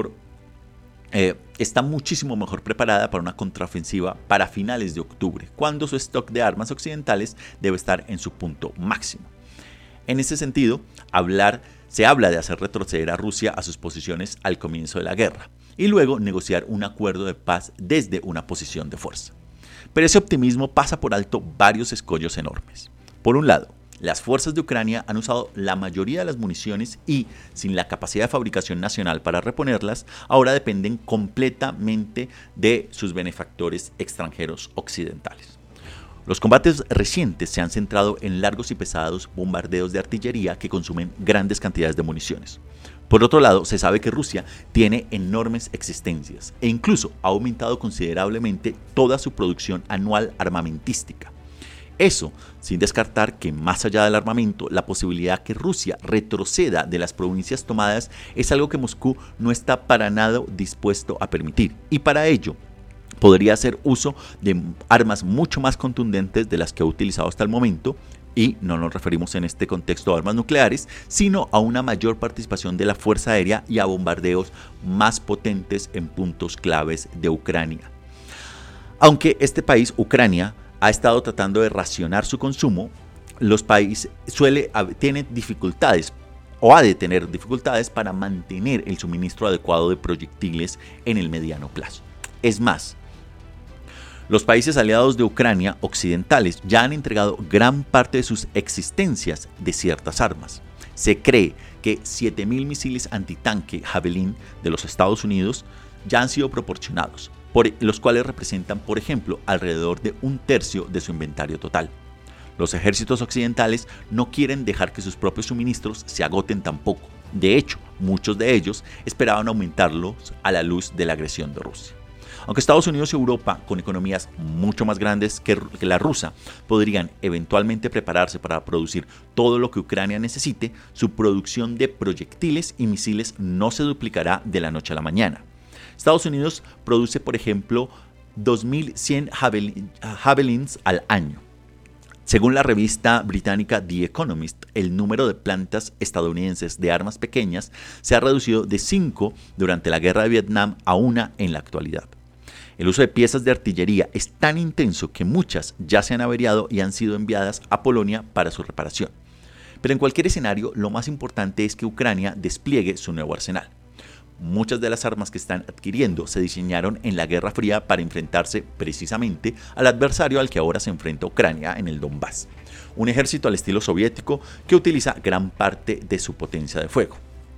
B: está muchísimo mejor preparada para una contraofensiva para finales de octubre, cuando su stock de armas occidentales debe estar en su punto máximo. En ese sentido, se habla de hacer retroceder a Rusia a sus posiciones al comienzo de la guerra y luego negociar un acuerdo de paz desde una posición de fuerza. Pero ese optimismo pasa por alto varios escollos enormes. Por un lado, las fuerzas de Ucrania han usado la mayoría de las municiones y, sin la capacidad de fabricación nacional para reponerlas, ahora dependen completamente de sus benefactores extranjeros occidentales. Los combates recientes se han centrado en largos y pesados bombardeos de artillería que consumen grandes cantidades de municiones. Por otro lado, se sabe que Rusia tiene enormes existencias e incluso ha aumentado considerablemente toda su producción anual armamentística. Eso, sin descartar que más allá del armamento, la posibilidad que Rusia retroceda de las provincias tomadas es algo que Moscú no está para nada dispuesto a permitir, y para ello podría hacer uso de armas mucho más contundentes de las que ha utilizado hasta el momento, y no nos referimos en este contexto a armas nucleares, sino a una mayor participación de la Fuerza Aérea y a bombardeos más potentes en puntos claves de Ucrania. Aunque este país, Ucrania, ha estado tratando de racionar su consumo, los países tiene dificultades o ha de tener dificultades para mantener el suministro adecuado de proyectiles en el mediano plazo. Es más, los países aliados de Ucrania occidentales ya han entregado gran parte de sus existencias de ciertas armas. Se cree que 7.000 misiles antitanque Javelin de los Estados Unidos ya han sido proporcionados, los cuales representan, por ejemplo, alrededor de 1/3 de su inventario total. Los ejércitos occidentales no quieren dejar que sus propios suministros se agoten tampoco. De hecho, muchos de ellos esperaban aumentarlos a la luz de la agresión de Rusia. Aunque Estados Unidos y Europa, con economías mucho más grandes que la rusa, podrían eventualmente prepararse para producir todo lo que Ucrania necesite, su producción de proyectiles y misiles no se duplicará de la noche a la mañana. Estados Unidos produce, por ejemplo, 2.100 Javelins al año. Según la revista británica The Economist, el número de plantas estadounidenses de armas pequeñas se ha reducido de 5 durante la guerra de Vietnam a 1 en la actualidad. El uso de piezas de artillería es tan intenso que muchas ya se han averiado y han sido enviadas a Polonia para su reparación. Pero en cualquier escenario, lo más importante es que Ucrania despliegue su nuevo arsenal. Muchas de las armas que están adquiriendo se diseñaron en la Guerra Fría para enfrentarse precisamente al adversario al que ahora se enfrenta Ucrania en el Donbass, un ejército al estilo soviético que utiliza gran parte de su potencia de fuego.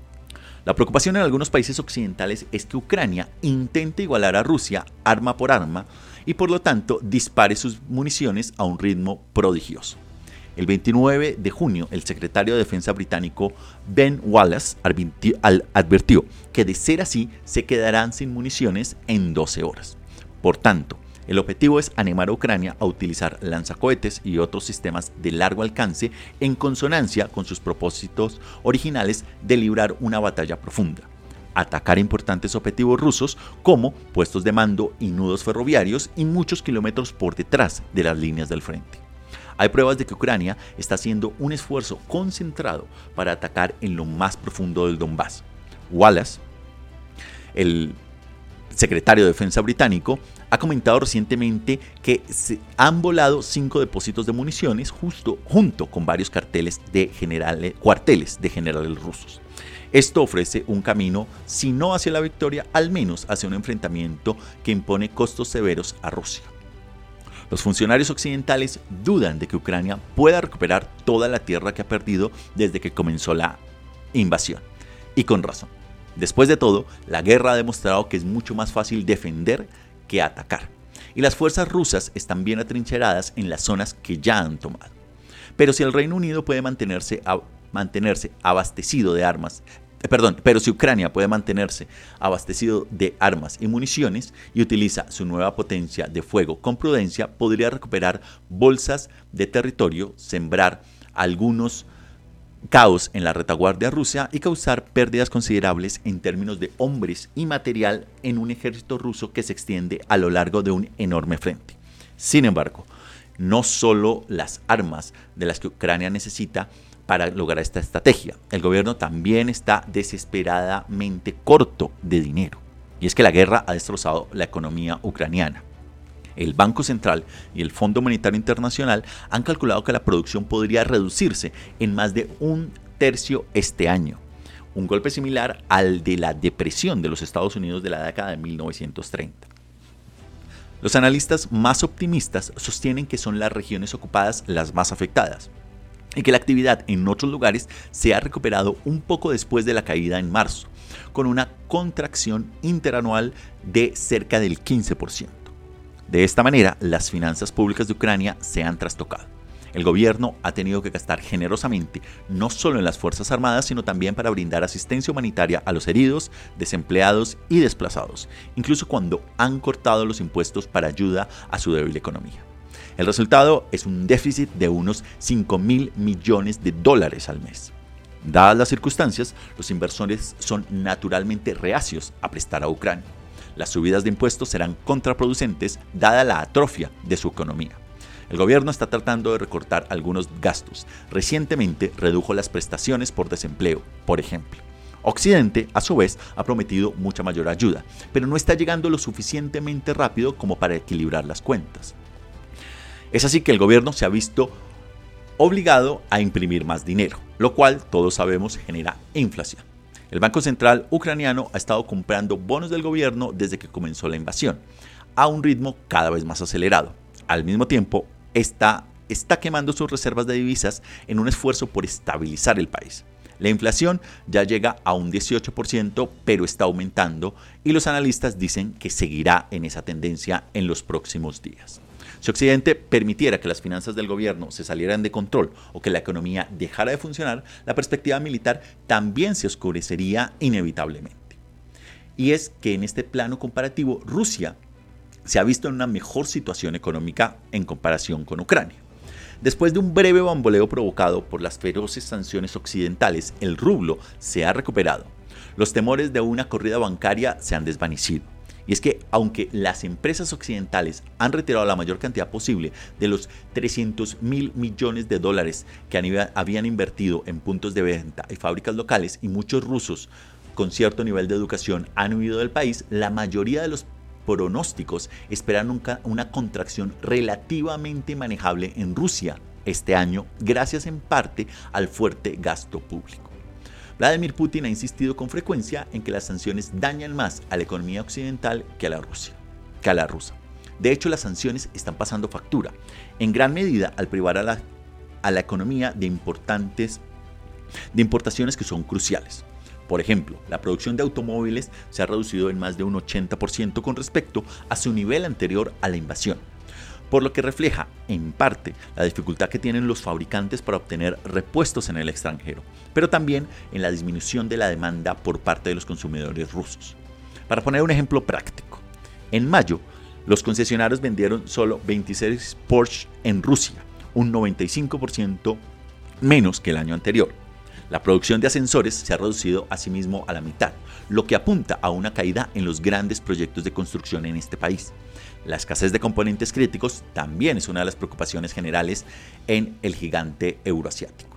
B: La preocupación en algunos países occidentales es que Ucrania intente igualar a Rusia arma por arma y por lo tanto dispare sus municiones a un ritmo prodigioso. El 29 de junio, el secretario de Defensa británico Ben Wallace advirtió que de ser así se quedarán sin municiones en 12 horas. Por tanto, el objetivo es animar a Ucrania a utilizar lanzacohetes y otros sistemas de largo alcance en consonancia con sus propósitos originales de librar una batalla profunda, atacar importantes objetivos rusos como puestos de mando y nudos ferroviarios y muchos kilómetros por detrás de las líneas del frente. Hay pruebas de que Ucrania está haciendo un esfuerzo concentrado para atacar en lo más profundo del Donbass. Wallace, el secretario de Defensa británico, ha comentado recientemente que se han volado 5 depósitos de municiones junto con varios cuarteles de generales rusos. Esto ofrece un camino, si no hacia la victoria, al menos hacia un enfrentamiento que impone costos severos a Rusia. Los funcionarios occidentales dudan de que Ucrania pueda recuperar toda la tierra que ha perdido desde que comenzó la invasión. Y con razón. Después de todo, la guerra ha demostrado que es mucho más fácil defender que atacar. Y las fuerzas rusas están bien atrincheradas en las zonas que ya han tomado. Pero si el Reino Unido puede mantenerse abastecido de armas, pero si Ucrania puede mantenerse abastecido de armas y municiones y utiliza su nueva potencia de fuego con prudencia, podría recuperar bolsas de territorio, sembrar algunos caos en la retaguardia rusa y causar pérdidas considerables en términos de hombres y material en un ejército ruso que se extiende a lo largo de un enorme frente. Sin embargo, no solo las armas de las que Ucrania necesita para lograr esta estrategia. El gobierno también está desesperadamente corto de dinero. Y es que la guerra ha destrozado la economía ucraniana. El Banco Central y el Fondo Monetario Internacional han calculado que la producción podría reducirse en más de 1/3 este año. Un golpe similar al de la depresión de los Estados Unidos de la década de 1930. Los analistas más optimistas sostienen que son las regiones ocupadas las más afectadas y que la actividad en otros lugares se ha recuperado un poco después de la caída en marzo, con una contracción interanual de cerca del 15%. De esta manera, las finanzas públicas de Ucrania se han trastocado. El gobierno ha tenido que gastar generosamente, no solo en las Fuerzas Armadas, sino también para brindar asistencia humanitaria a los heridos, desempleados y desplazados, incluso cuando han cortado los impuestos para ayuda a su débil economía. El resultado es un déficit de unos $5.000 millones al mes. Dadas las circunstancias, los inversores son naturalmente reacios a prestar a Ucrania. Las subidas de impuestos serán contraproducentes dada la atrofia de su economía. El gobierno está tratando de recortar algunos gastos. Recientemente redujo las prestaciones por desempleo, por ejemplo. Occidente, a su vez, ha prometido mucha mayor ayuda, pero no está llegando lo suficientemente rápido como para equilibrar las cuentas. Es así que el gobierno se ha visto obligado a imprimir más dinero, lo cual todos sabemos genera inflación. El Banco Central ucraniano ha estado comprando bonos del gobierno desde que comenzó la invasión, a un ritmo cada vez más acelerado. Al mismo tiempo, está quemando sus reservas de divisas en un esfuerzo por estabilizar el país. La inflación ya llega a un 18%, pero está aumentando y los analistas dicen que seguirá en esa tendencia en los próximos días. Si Occidente permitiera que las finanzas del gobierno se salieran de control o que la economía dejara de funcionar, la perspectiva militar también se oscurecería inevitablemente. Y es que en este plano comparativo, Rusia se ha visto en una mejor situación económica en comparación con Ucrania. Después de un breve bamboleo provocado por las feroces sanciones occidentales, el rublo se ha recuperado. Los temores de una corrida bancaria se han desvanecido. Y es que, aunque las empresas occidentales han retirado la mayor cantidad posible de los 300.000 millones de dólares que habían invertido en puntos de venta y fábricas locales, y muchos rusos con cierto nivel de educación han huido del país, la mayoría de los pronósticos esperan una contracción relativamente manejable en Rusia este año, gracias en parte al fuerte gasto público. Vladimir Putin ha insistido con frecuencia en que las sanciones dañan más a la economía occidental que a la rusa. De hecho, las sanciones están pasando factura, en gran medida al privar a la economía de importaciones que son cruciales. Por ejemplo, la producción de automóviles se ha reducido en más de un 80% con respecto a su nivel anterior a la invasión, por lo que refleja, en parte, la dificultad que tienen los fabricantes para obtener repuestos en el extranjero, pero también en la disminución de la demanda por parte de los consumidores rusos. Para poner un ejemplo práctico, en mayo, los concesionarios vendieron solo 26 Porsche en Rusia, un 95% menos que el año anterior. La producción de ascensores se ha reducido asimismo a la mitad, lo que apunta a una caída en los grandes proyectos de construcción en este país. La escasez de componentes críticos también es una de las preocupaciones generales en el gigante euroasiático.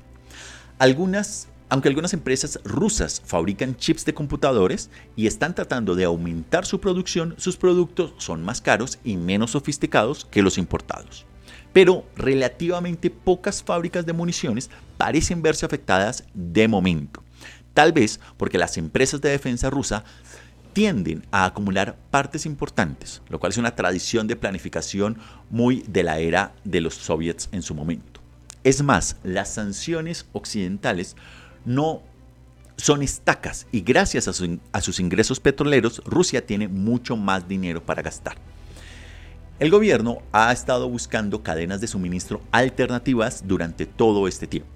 B: Aunque algunas empresas rusas fabrican chips de computadores y están tratando de aumentar su producción, sus productos son más caros y menos sofisticados que los importados. Pero relativamente pocas fábricas de municiones parecen verse afectadas de momento, tal vez porque las empresas de defensa rusa tienden a acumular partes importantes, lo cual es una tradición de planificación muy de la era de los soviets en su momento. Es más, las sanciones occidentales no son estacas y gracias a sus ingresos petroleros, Rusia tiene mucho más dinero para gastar. El gobierno ha estado buscando cadenas de suministro alternativas durante todo este tiempo.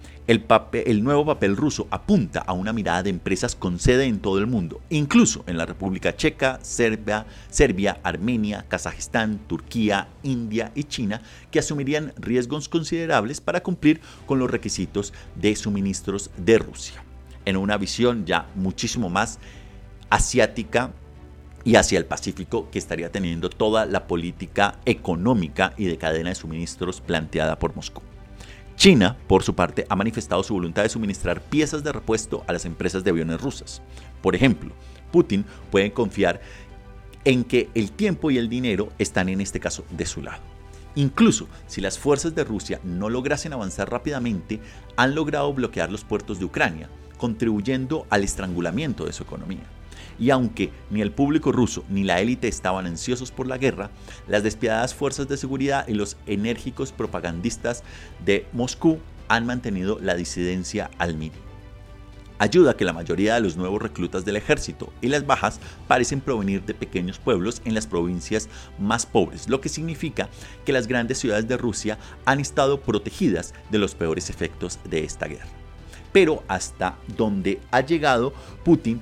B: El nuevo papel ruso apunta a una mirada de empresas con sede en todo el mundo, incluso en la República Checa, Serbia, Armenia, Kazajistán, Turquía, India y China, que asumirían riesgos considerables para cumplir con los requisitos de suministros de Rusia, en una visión ya muchísimo más asiática y hacia el Pacífico que estaría teniendo toda la política económica y de cadena de suministros planteada por Moscú. China, por su parte, ha manifestado su voluntad de suministrar piezas de repuesto a las empresas de aviones rusas. Por ejemplo, Putin puede confiar en que el tiempo y el dinero están en este caso de su lado. Incluso si las fuerzas de Rusia no lograsen avanzar rápidamente, han logrado bloquear los puertos de Ucrania, contribuyendo al estrangulamiento de su economía. Y aunque ni el público ruso ni la élite estaban ansiosos por la guerra, las despiadadas fuerzas de seguridad y los enérgicos propagandistas de Moscú han mantenido la disidencia al mínimo. Ayuda que la mayoría de los nuevos reclutas del ejército y las bajas parecen provenir de pequeños pueblos en las provincias más pobres, lo que significa que las grandes ciudades de Rusia han estado protegidas de los peores efectos de esta guerra. Pero hasta donde ha llegado Putin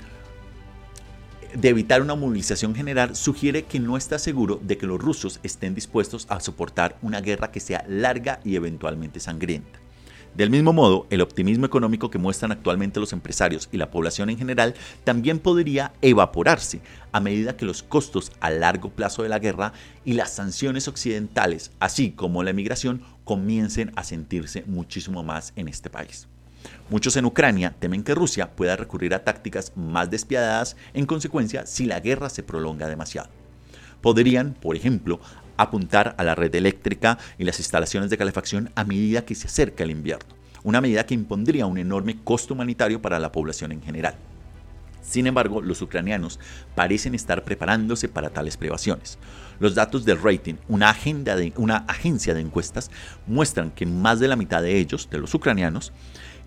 B: de evitar una movilización general, sugiere que no está seguro de que los rusos estén dispuestos a soportar una guerra que sea larga y eventualmente sangrienta. Del mismo modo, el optimismo económico que muestran actualmente los empresarios y la población en general también podría evaporarse a medida que los costos a largo plazo de la guerra y las sanciones occidentales, así como la emigración, comiencen a sentirse muchísimo más en este país. Muchos en Ucrania temen que Rusia pueda recurrir a tácticas más despiadadas en consecuencia si la guerra se prolonga demasiado. Podrían, por ejemplo, apuntar a la red eléctrica y las instalaciones de calefacción a medida que se acerca el invierno, una medida que impondría un enorme costo humanitario para la población en general. Sin embargo, los ucranianos parecen estar preparándose para tales privaciones. Los datos del Rating, una agencia de encuestas, muestran que más de la mitad de ellos, de los ucranianos,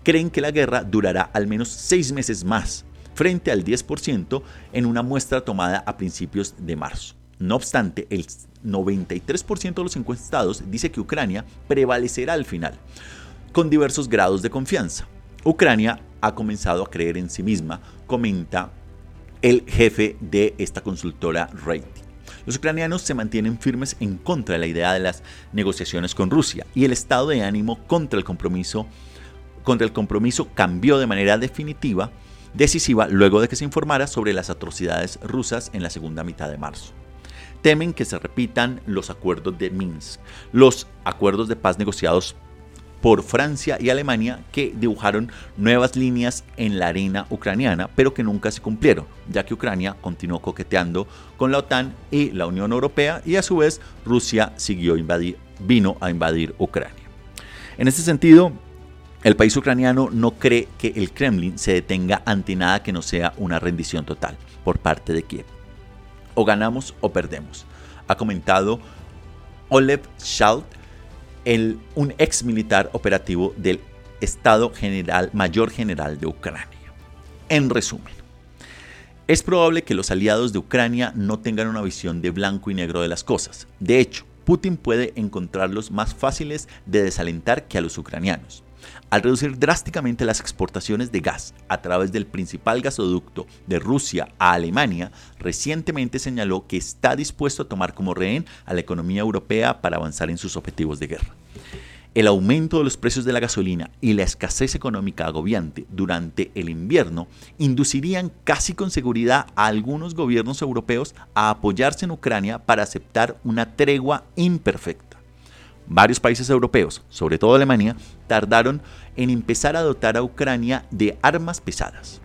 B: creen que la guerra durará al menos 6 meses más, frente al 10% en una muestra tomada a principios de marzo. No obstante, el 93% de los encuestados dice que Ucrania prevalecerá al final, con diversos grados de confianza. Ucrania ha comenzado a creer en sí misma, comenta el jefe de esta consultora Rating. Los ucranianos se mantienen firmes en contra de la idea de las negociaciones con Rusia y el estado de ánimo contra el compromiso cambió de manera decisiva luego de que se informara sobre las atrocidades rusas en la segunda mitad de marzo. Temen que se repitan los acuerdos de Minsk, los acuerdos de paz negociados por Francia y Alemania que dibujaron nuevas líneas en la arena ucraniana, pero que nunca se cumplieron, ya que Ucrania continuó coqueteando con la OTAN y la Unión Europea y a su vez Rusia vino a invadir Ucrania. En este sentido, el país ucraniano no cree que el Kremlin se detenga ante nada que no sea una rendición total por parte de Kiev. O ganamos o perdemos, ha comentado Olev Shalt, un ex militar operativo del Estado Mayor General de Ucrania. En resumen, es probable que los aliados de Ucrania no tengan una visión de blanco y negro de las cosas. De hecho, Putin puede encontrarlos más fáciles de desalentar que a los ucranianos. Al reducir drásticamente las exportaciones de gas a través del principal gasoducto de Rusia a Alemania, recientemente señaló que está dispuesto a tomar como rehén a la economía europea para avanzar en sus objetivos de guerra. El aumento de los precios de la gasolina y la escasez económica agobiante durante el invierno inducirían casi con seguridad a algunos gobiernos europeos a apoyarse en Ucrania para aceptar una tregua imperfecta. Varios países europeos, sobre todo Alemania, tardaron en empezar a dotar a Ucrania de armas pesadas.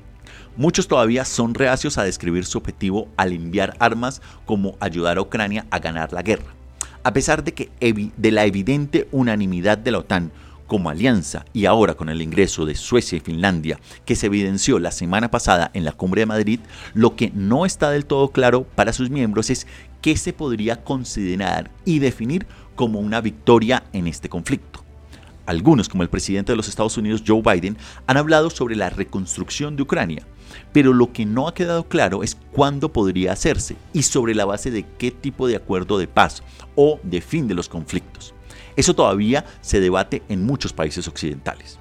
B: Muchos todavía son reacios a describir su objetivo al enviar armas como ayudar a Ucrania a ganar la guerra. A pesar de la evidente unanimidad de la OTAN como alianza y ahora con el ingreso de Suecia y Finlandia que se evidenció la semana pasada en la Cumbre de Madrid, lo que no está del todo claro para sus miembros es qué se podría considerar y definir como una victoria en este conflicto. Algunos, como el presidente de los Estados Unidos, Joe Biden, han hablado sobre la reconstrucción de Ucrania, pero lo que no ha quedado claro es cuándo podría hacerse y sobre la base de qué tipo de acuerdo de paz o de fin de los conflictos. Eso todavía se debate en muchos países occidentales.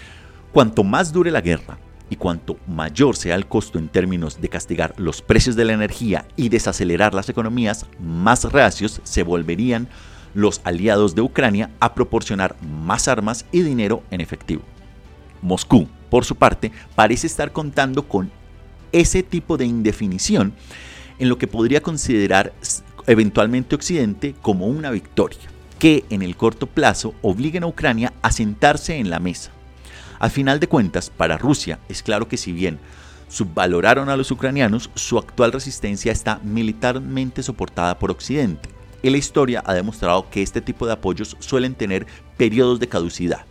B: Cuanto más dure la guerra y cuanto mayor sea el costo en términos de castigar los precios de la energía y desacelerar las economías, más reacios se volverían los aliados de Ucrania a proporcionar más armas y dinero en efectivo. Moscú, por su parte, parece estar contando con ese tipo de indefinición en lo que podría considerar eventualmente Occidente como una victoria, que en el corto plazo obliguen a Ucrania a sentarse en la mesa. Al final de cuentas, para Rusia es claro que si bien subvaloraron a los ucranianos, su actual resistencia está militarmente soportada por Occidente. Y la historia ha demostrado que este tipo de apoyos suelen tener periodos de caducidad.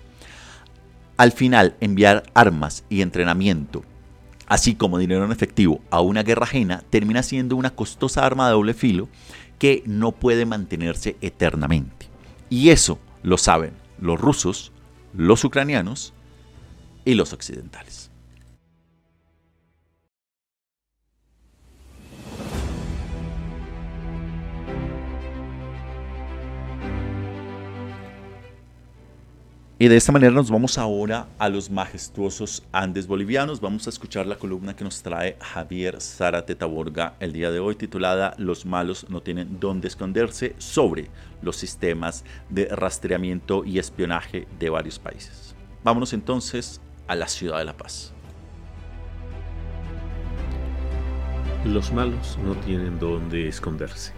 B: Al final, enviar armas y entrenamiento, así como dinero en efectivo, a una guerra ajena termina siendo una costosa arma de doble filo que no puede mantenerse eternamente. Y eso lo saben los rusos, los ucranianos y los occidentales. Y de esta manera nos vamos ahora a los majestuosos Andes bolivianos. Vamos a escuchar la columna que nos trae Javier Zárate Taborga el día de hoy, titulada Los malos no tienen dónde esconderse, sobre los sistemas de rastreamiento y espionaje de varios países. Vámonos entonces a la ciudad de La Paz.
D: Los malos no tienen dónde esconderse.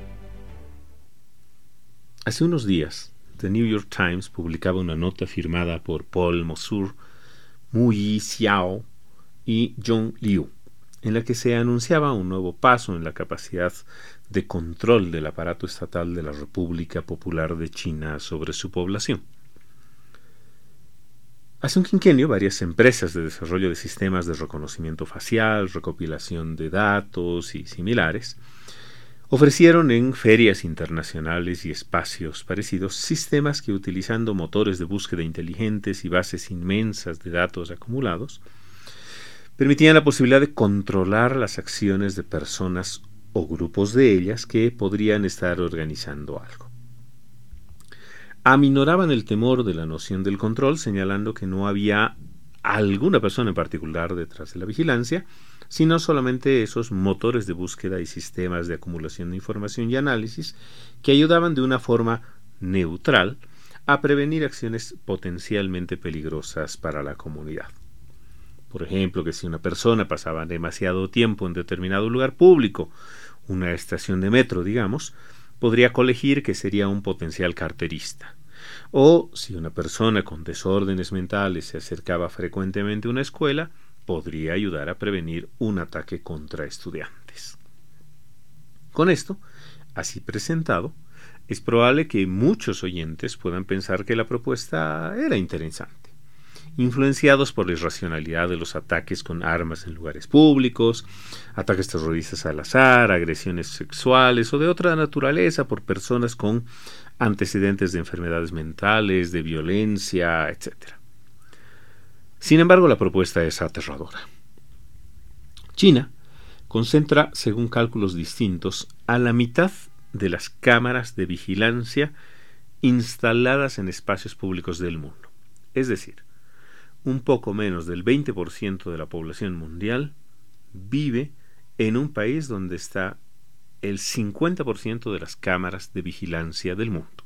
D: Hace unos días, The New York Times publicaba una nota firmada por Paul Mosur, Mu Yi Xiao y John Liu, en la que se anunciaba un nuevo paso en la capacidad de control del aparato estatal de la República Popular de China sobre su población. Hace un quinquenio, varias empresas de desarrollo de sistemas de reconocimiento facial, recopilación de datos y similares Ofrecieron en ferias internacionales y espacios parecidos sistemas que, utilizando motores de búsqueda inteligentes y bases inmensas de datos acumulados, permitían la posibilidad de controlar las acciones de personas o grupos de ellas que podrían estar organizando algo. Aminoraban el temor de la noción del control, señalando que no había alguna persona en particular detrás de la vigilancia, sino solamente esos motores de búsqueda y sistemas de acumulación de información y análisis que ayudaban de una forma neutral a prevenir acciones potencialmente peligrosas para la comunidad. Por ejemplo, que si una persona pasaba demasiado tiempo en determinado lugar público, una estación de metro, digamos, podría colegir que sería un potencial carterista. O si una persona con desórdenes mentales se acercaba frecuentemente a una escuela, podría ayudar a prevenir un ataque contra estudiantes. Con esto, así presentado, es probable que muchos oyentes puedan pensar que la propuesta era interesante. Influenciados por la irracionalidad de los ataques con armas en lugares públicos, ataques terroristas al azar, agresiones sexuales o de otra naturaleza por personas con antecedentes de enfermedades mentales, de violencia, etc. Sin embargo, la propuesta es aterradora. China concentra, según cálculos distintos, a la mitad de las cámaras de vigilancia instaladas en espacios públicos del mundo. Es decir, un poco menos del 20% de la población mundial vive en un país donde está el 50% de las cámaras de vigilancia del mundo.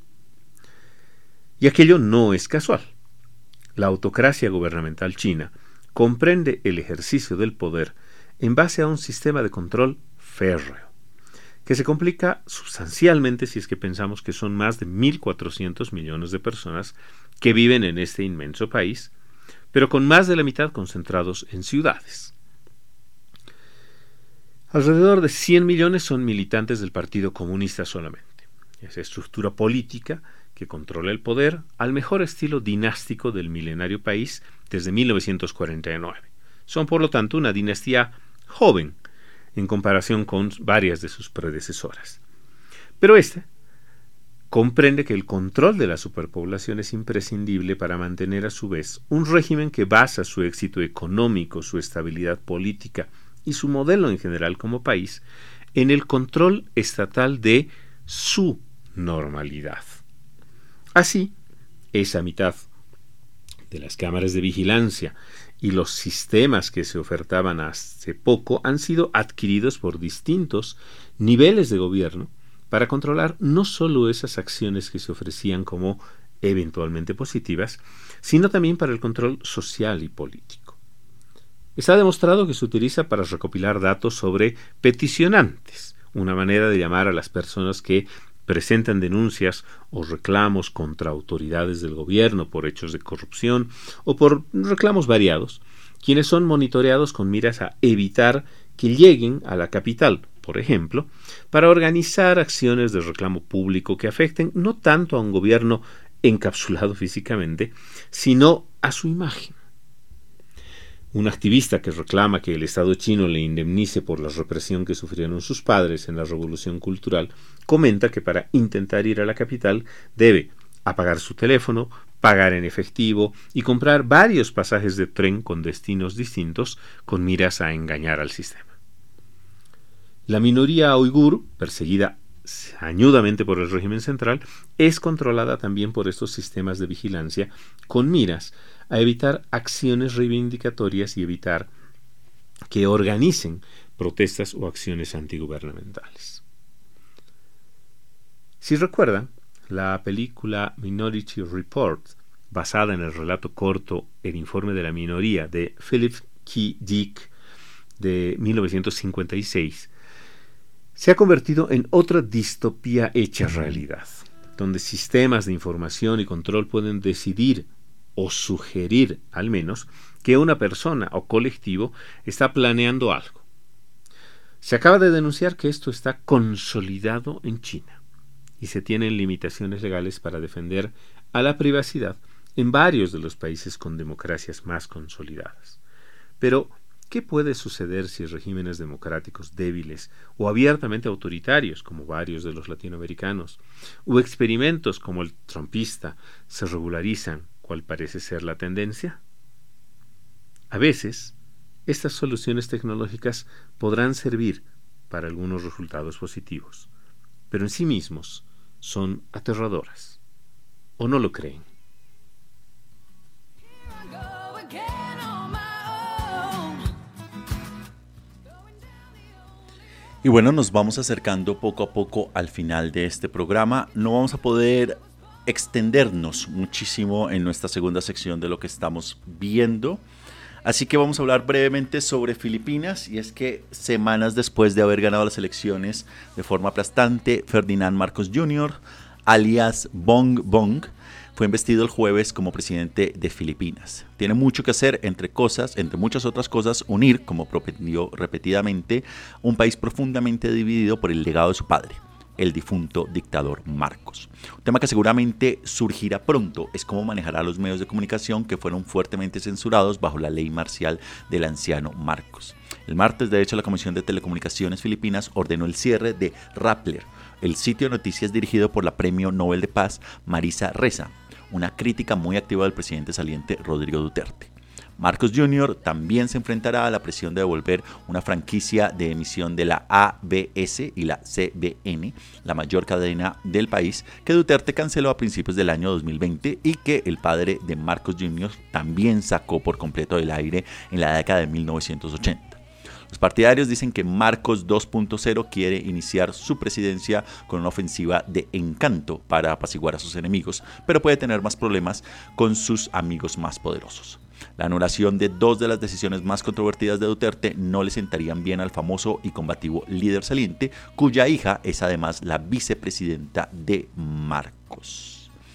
D: Y aquello no es casual. La autocracia gubernamental china comprende el ejercicio del poder en base a un sistema de control férreo, que se complica sustancialmente si es que pensamos que son más de 1.400 millones de personas que viven en este inmenso país, pero con más de la mitad concentrados en ciudades. Alrededor de 100 millones son militantes del Partido Comunista solamente, esa estructura política que controla el poder al mejor estilo dinástico del milenario país desde 1949. Son, por lo tanto, una dinastía joven en comparación con varias de sus predecesoras. Pero esta comprende que el control de la superpoblación es imprescindible para mantener a su vez un régimen que basa su éxito económico, su estabilidad política y su modelo en general como país en el control estatal de su normalidad. Así, esa mitad de las cámaras de vigilancia y los sistemas que se ofertaban hace poco han sido adquiridos por distintos niveles de gobierno para controlar no solo esas acciones que se ofrecían como eventualmente positivas, sino también para el control social y político. Está demostrado que se utiliza para recopilar datos sobre peticionantes, una manera de llamar a las personas que presentan denuncias o reclamos contra autoridades del gobierno por hechos de corrupción o por reclamos variados, quienes son monitoreados con miras a evitar que lleguen a la capital, por ejemplo, para organizar acciones de reclamo público que afecten no tanto a un gobierno encapsulado físicamente, sino a su imagen. Un activista que reclama que el Estado chino le indemnice por la represión que sufrieron sus padres en la Revolución Cultural, comenta que para intentar ir a la capital debe apagar su teléfono, pagar en efectivo y comprar varios pasajes de tren con destinos distintos con miras a engañar al sistema. La minoría uigur, perseguida sañudamente por el régimen central, es controlada también por estos sistemas de vigilancia con miras a evitar acciones reivindicatorias y evitar que organicen protestas o acciones antigubernamentales. Si recuerdan, la película Minority Report, basada en el relato corto El informe de la minoría de Philip K. Dick de 1956, se ha convertido en otra distopía hecha realidad, donde sistemas de información y control pueden decidir o sugerir, al menos, que una persona o colectivo está planeando algo. Se acaba de denunciar que esto está consolidado en China y se tienen limitaciones legales para defender a la privacidad en varios de los países con democracias más consolidadas. Pero ¿Qué puede suceder si regímenes democráticos débiles o abiertamente autoritarios, como varios de los latinoamericanos, o experimentos como el trumpista, se regularizan, cual parece ser la tendencia? A veces, estas soluciones tecnológicas podrán servir para algunos resultados positivos, pero en sí mismos son aterradoras. ¿O no lo creen?
B: Y bueno, nos vamos acercando poco a poco al final de este programa. No vamos a poder extendernos muchísimo en nuestra segunda sección de lo que estamos viendo. Así que vamos a hablar brevemente sobre Filipinas, y es que semanas después de haber ganado las elecciones de forma aplastante, Ferdinand Marcos Jr., alias Bong Bong, fue investido el jueves como presidente de Filipinas. Tiene mucho que hacer, entre muchas otras cosas, unir, como prometió repetidamente, un país profundamente dividido por el legado de su padre, el difunto dictador Marcos. Un tema que seguramente surgirá pronto es cómo manejará los medios de comunicación que fueron fuertemente censurados bajo la ley marcial del anciano Marcos. El martes, de hecho, la Comisión de Telecomunicaciones Filipinas ordenó el cierre de Rappler, el sitio de noticias dirigido por la Premio Nobel de Paz Marisa Ressa, una crítica muy activa del presidente saliente Rodrigo Duterte. Marcos Jr. también se enfrentará a la presión de devolver una franquicia de emisión de la ABS y la CBN, la mayor cadena del país, que Duterte canceló a principios del año 2020 y que el padre de Marcos Jr. también sacó por completo del aire en la década de 1980. Los partidarios dicen que Marcos 2.0 quiere iniciar su presidencia con una ofensiva de encanto para apaciguar a sus enemigos, pero puede tener más problemas con sus amigos más poderosos. La anulación de dos de las decisiones más controvertidas de Duterte no le sentarían bien al famoso y combativo líder saliente, cuya hija es además la vicepresidenta de Marcos.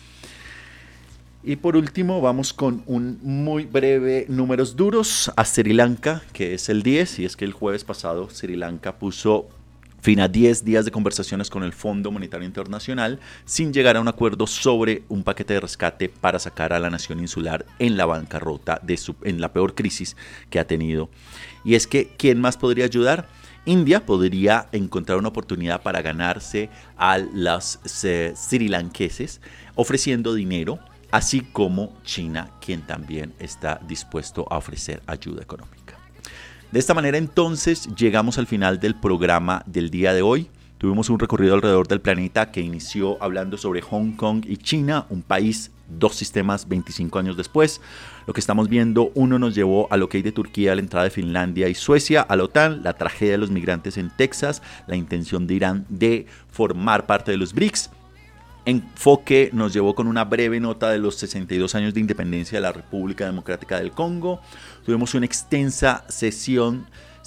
B: Y por último vamos con un muy breve números duros a Sri Lanka, que es el 10, y es que el jueves pasado Sri Lanka puso fin a 10 días de conversaciones con el Fondo Monetario Internacional sin llegar a un acuerdo sobre un paquete de rescate para sacar a la nación insular en la bancarrota, en la peor crisis que ha tenido. Y es que, ¿quién más podría ayudar? India podría encontrar una oportunidad para ganarse a los srilankeses ofreciendo dinero, así como China, quien también está dispuesto a ofrecer ayuda económica. De esta manera, entonces, llegamos al final del programa del día de hoy. Tuvimos un recorrido alrededor del planeta que inició hablando sobre Hong Kong y China, un país, dos sistemas 25 años después. Lo que estamos viendo, uno nos llevó a lo que hay de Turquía, la entrada de Finlandia y Suecia a la OTAN, la tragedia de los migrantes en Texas, la intención de Irán de formar parte de los BRICS. Enfoque nos llevó con una breve nota de los 62 años de independencia de la República Democrática del Congo. Tuvimos una extensa sección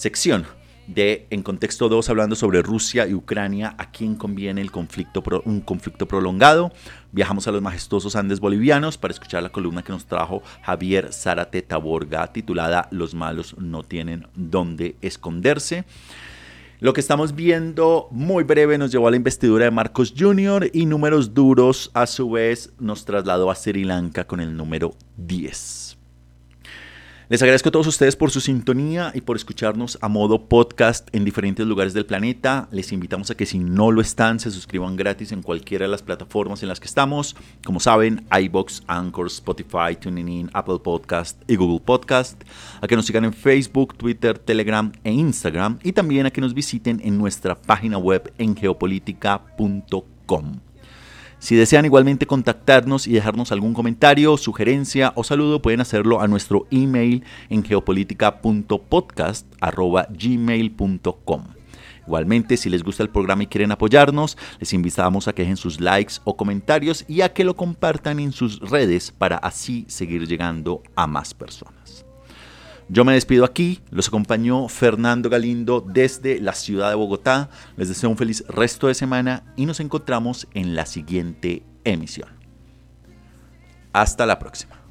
B: de En Contexto 2 hablando sobre Rusia y Ucrania, a quién conviene un conflicto prolongado. Viajamos a los majestuosos Andes bolivianos para escuchar la columna que nos trajo Javier Zárate Taborga, titulada Los malos no tienen dónde esconderse. Lo que estamos viendo muy breve nos llevó a la investidura de Marcos Jr. y números duros a su vez nos trasladó a Sri Lanka con el número 10. Les agradezco a todos ustedes por su sintonía y por escucharnos a modo podcast en diferentes lugares del planeta. Les invitamos a que si no lo están, se suscriban gratis en cualquiera de las plataformas en las que estamos. Como saben, iVoox, Anchor, Spotify, TuneIn, Apple Podcast y Google Podcast. A que nos sigan en Facebook, Twitter, Telegram e Instagram. Y también a que nos visiten en nuestra página web en geopolitica.com. Si desean igualmente contactarnos y dejarnos algún comentario, sugerencia o saludo, pueden hacerlo a nuestro email en geopolitica.podcast@gmail.com. Igualmente, si les gusta el programa y quieren apoyarnos, les invitamos a que dejen sus likes o comentarios y a que lo compartan en sus redes para así seguir llegando a más personas. Yo me despido aquí, los acompañó Fernando Galindo desde la ciudad de Bogotá. Les deseo un feliz resto de semana y nos encontramos en la siguiente emisión. Hasta la próxima.